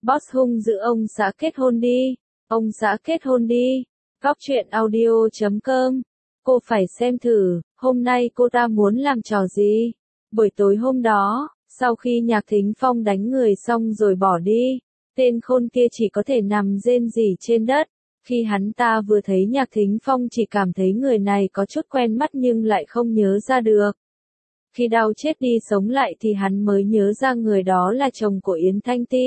Boss hung dữ ông xã kết hôn đi. Ông xã kết hôn đi. Góc truyện audio.com. Cô phải xem thử, hôm nay cô ta muốn làm trò gì. Buổi tối hôm đó, sau khi Nhạc Thính Phong đánh người xong rồi bỏ đi, tên khôn kia chỉ có thể nằm rên rỉ trên đất. Khi hắn ta vừa thấy Nhạc Thính Phong chỉ cảm thấy người này có chút quen mắt nhưng lại không nhớ ra được. Khi đau chết đi sống lại thì hắn mới nhớ ra người đó là chồng của Yến Thanh Ti.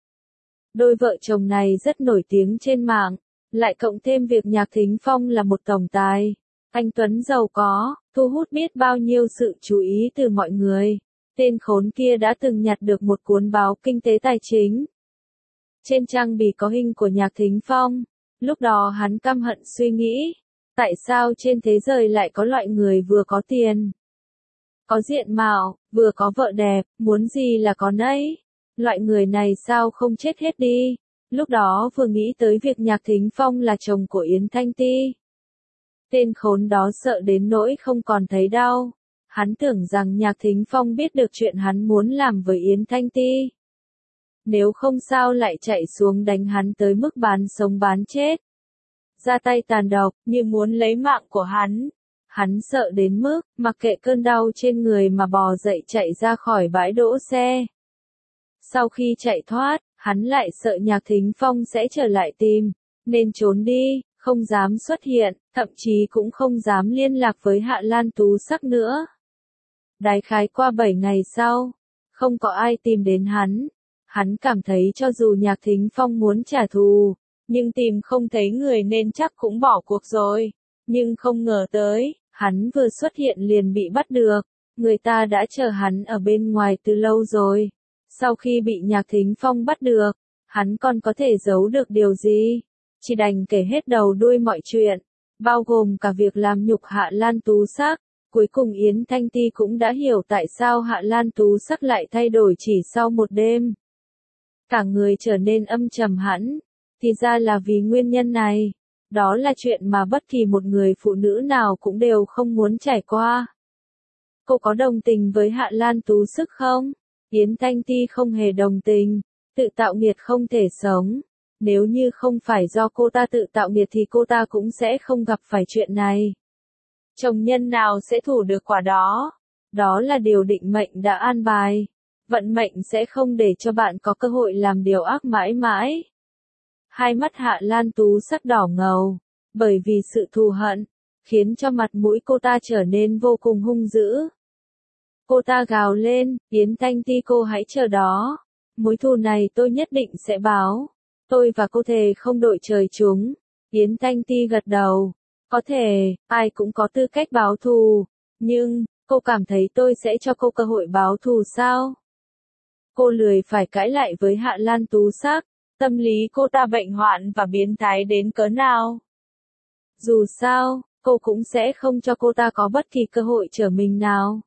Đôi vợ chồng này rất nổi tiếng trên mạng, lại cộng thêm việc Nhạc Thính Phong là một tổng tài, anh tuấn giàu có, thu hút biết bao nhiêu sự chú ý từ mọi người. Tên khốn kia đã từng nhặt được một cuốn báo kinh tế tài chính. Trên trang bìa có hình của Nhạc Thính Phong. Lúc đó hắn căm hận suy nghĩ, tại sao trên thế giới lại có loại người vừa có tiền, có diện mạo, vừa có vợ đẹp, muốn gì là có nấy. Loại người này sao không chết hết đi. Lúc đó vừa nghĩ tới việc Nhạc Thính Phong là chồng của Yến Thanh Ti. Tên khốn đó sợ đến nỗi không còn thấy đau. Hắn tưởng rằng Nhạc Thính Phong biết được chuyện hắn muốn làm với Yến Thanh Ti. Nếu không sao lại chạy xuống đánh hắn tới mức bán sống bán chết. Ra tay tàn độc, như muốn lấy mạng của hắn. Hắn sợ đến mức, mặc kệ cơn đau trên người mà bò dậy chạy ra khỏi bãi đỗ xe. Sau khi chạy thoát, hắn lại sợ Nhạc Thính Phong sẽ trở lại tìm, nên trốn đi, không dám xuất hiện, thậm chí cũng không dám liên lạc với Hạ Lan Tú Sắc nữa. Đại khái qua 7 ngày sau, không có ai tìm đến hắn. Hắn cảm thấy cho dù Nhạc Thính Phong muốn trả thù, nhưng tìm không thấy người nên chắc cũng bỏ cuộc rồi. Nhưng không ngờ tới, hắn vừa xuất hiện liền bị bắt được. Người ta đã chờ hắn ở bên ngoài từ lâu rồi. Sau khi bị Nhạc Thính Phong bắt được, hắn còn có thể giấu được điều gì? Chỉ đành kể hết đầu đuôi mọi chuyện, bao gồm cả việc làm nhục Hạ Lan Tú Sắc. Cuối cùng Yến Thanh Ti cũng đã hiểu tại sao Hạ Lan Tú Sắc lại thay đổi chỉ sau một đêm. Cả người trở nên âm trầm hẳn, thì ra là vì nguyên nhân này. Đó là chuyện mà bất kỳ một người phụ nữ nào cũng đều không muốn trải qua. Cô có đồng tình với Hạ Lan Tú Sắc không? Yến Thanh Ti không hề đồng tình, tự tạo nghiệt không thể sống. Nếu như không phải do cô ta tự tạo nghiệt thì cô ta cũng sẽ không gặp phải chuyện này. Chồng nhân nào sẽ thủ được quả đó? Đó là điều định mệnh đã an bài. Vận mệnh sẽ không để cho bạn có cơ hội làm điều ác mãi mãi. Hai mắt Hạ Lan Tú Sắc đỏ ngầu, bởi vì sự thù hận, khiến cho mặt mũi cô ta trở nên vô cùng hung dữ. Cô ta gào lên, Yến Thanh Ti cô hãy chờ đó. Mối thù này tôi nhất định sẽ báo. Tôi và cô thề không đội trời chung. Yến Thanh Ti gật đầu. Có thể, ai cũng có tư cách báo thù. Nhưng, cô cảm thấy tôi sẽ cho cô cơ hội báo thù sao? Cô lười phải cãi lại với Hạ Lan Tú Sắc. Tâm lý cô ta bệnh hoạn và biến thái đến cỡ nào? Dù sao, cô cũng sẽ không cho cô ta có bất kỳ cơ hội trở mình nào.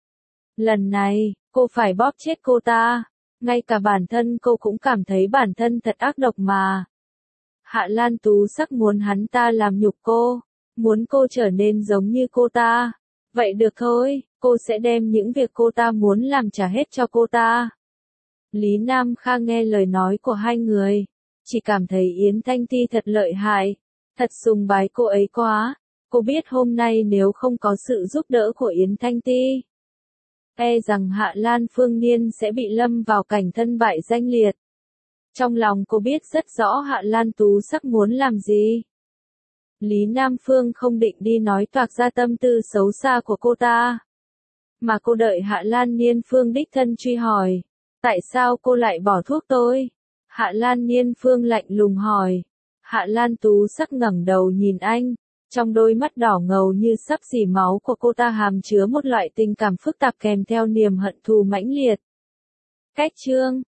Lần này, cô phải bóp chết cô ta. Ngay cả bản thân cô cũng cảm thấy bản thân thật ác độc mà. Hạ Lan Tú Sắc muốn hắn ta làm nhục cô, muốn cô trở nên giống như cô ta. Vậy được thôi, cô sẽ đem những việc cô ta muốn làm trả hết cho cô ta. Lý Nam Kha nghe lời nói của hai người, chỉ cảm thấy Yến Thanh Ti thật lợi hại, thật sùng bái cô ấy quá. Cô biết hôm nay nếu không có sự giúp đỡ của Yến Thanh Ti, e rằng Hạ Lan Phương Niên sẽ bị lâm vào cảnh thân bại danh liệt. Trong lòng cô biết rất rõ Hạ Lan Tú Sắc muốn làm gì. Lý Nam Phương không định đi nói toạc ra tâm tư xấu xa của cô ta, mà cô đợi Hạ Lan Niên Phương đích thân truy hỏi. Tại sao cô lại bỏ thuốc tôi? Hạ Lan Niên Phương lạnh lùng hỏi. Hạ Lan Tú Sắc ngẩng đầu nhìn anh. Trong đôi mắt đỏ ngầu như sắp rỉ máu của cô ta hàm chứa một loại tình cảm phức tạp kèm theo niềm hận thù mãnh liệt. Cách chương